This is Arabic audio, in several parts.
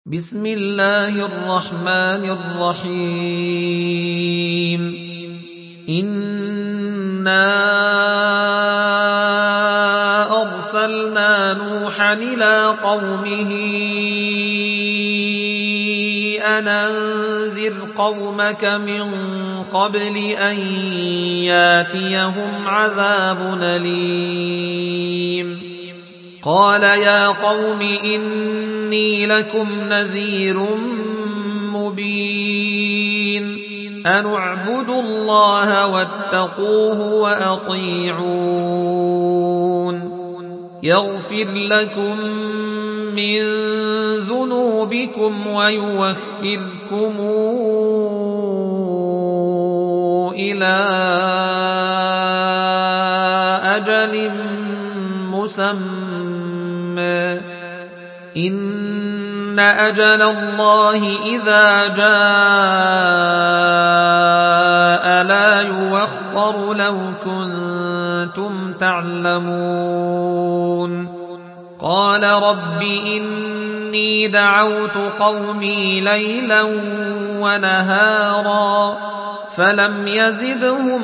بسم الله الرحمن الرحيم. إنا أرسلنا نوحا إلى قومه أن أنذر قومك من قبل أن ياتيهم عذاب أليم. قال يا قوم إني لكم نذير مبين أن اعبدوا الله واتقوه وأطيعون يغفر لكم من ذنوبكم ويوخركم إلى أجل مسمى إن أجل الله إذا جاء لا يوخر لو كنتم تعلمون. قال رب إني دعوت قومي ليلا ونهارا فلم يزدهم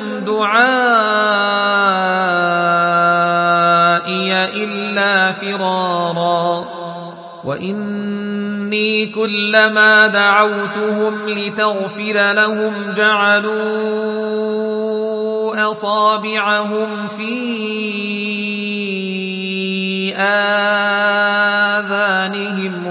دعائي إلا فرارا وإني كلما دعوتهم لتغفر لهم جعلوا أصابعهم في آذانهم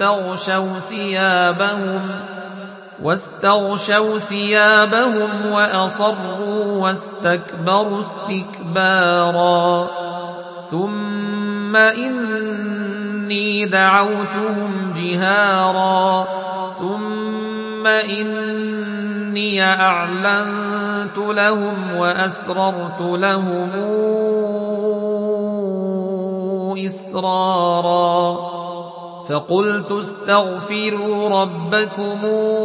واستغشوا ثيابهم وأصروا واستكبروا استكبارا ثم إني دعوتهم جهارا ثم إني أعلنت لهم وأسررت لهم إسرارا فقلت استغفروا ربكم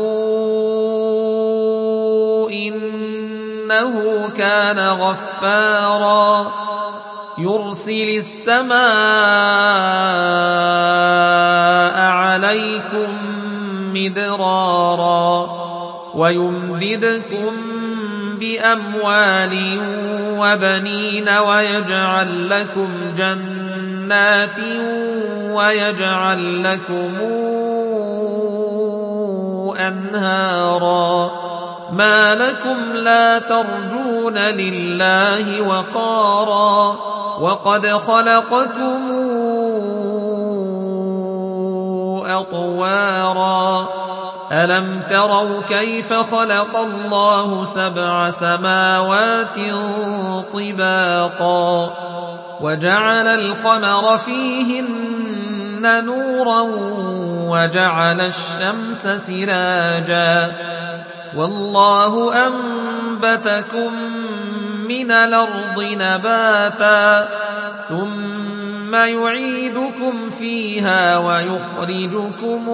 إنه كان غفارا يرسل السماء عليكم مدرارا ويمددكم بأموال وبنين ويجعل لكم جنات ويجعل لكم أنهارا ما لكم لا ترجون لله وقارا وقد خلقكم أطوارا ألم تروا كيف خلق الله 7 سماوات طباقا وجعل القمر فيهن نورا وجعل الشمس سراجا والله أنبتكم من الأرض نباتا ثم يعيدكم فيها ويخرجكم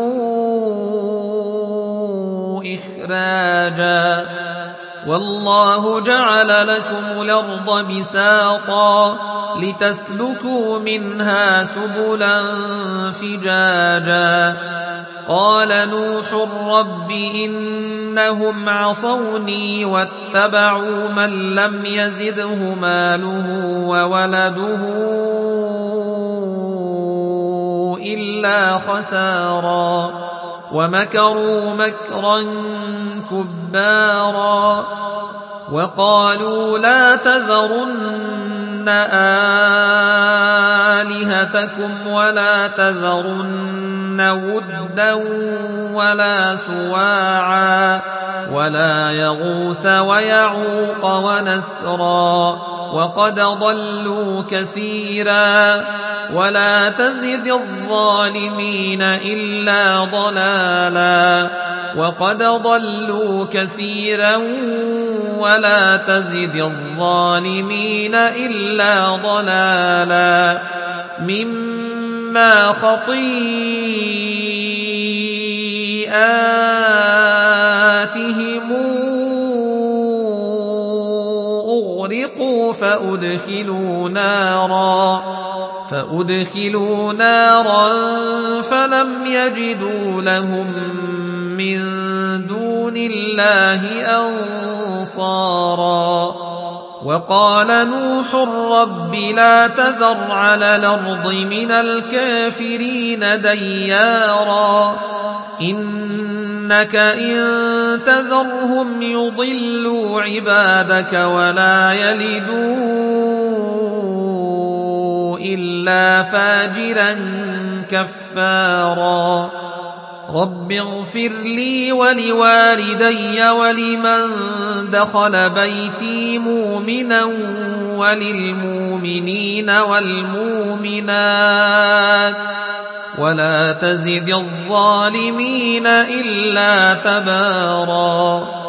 إخراجا والله جعل لكم الأرض بساطا لتسلكوا منها سبلا فجاجا قال نوح رب إنهم عصوني واتبعوا من لم يزده ماله وولده إلا خسارا ومكروا مكرا كبارا وقالوا لا تذرن آلهتكم ولا تذرن ودا ولا سواعا ولا يغوث ويعوق ونسرا وقد ضلوا كثيرا ولا تزد الظالمين إلا ضلالا وقد ضلوا كثيرا ولا تزد الظالمين إلا ضلالا مما خطيئاتهم أغرقوا فأدخلوا نارا فأدخلوا نارا فلم يجدوا لهم من دون الله أنصارا. وقال نوح رب لا تذر على الأرض من الكافرين ديارا إنك إن تذرهم يضلوا عبادك ولا يلدوا إلا فاجرا كفارا. رب اغفر لي ولوالدي ولمن دخل بيتي مؤمنا وللمؤمنين والمؤمنات ولا تزد الظالمين إلا تبارا.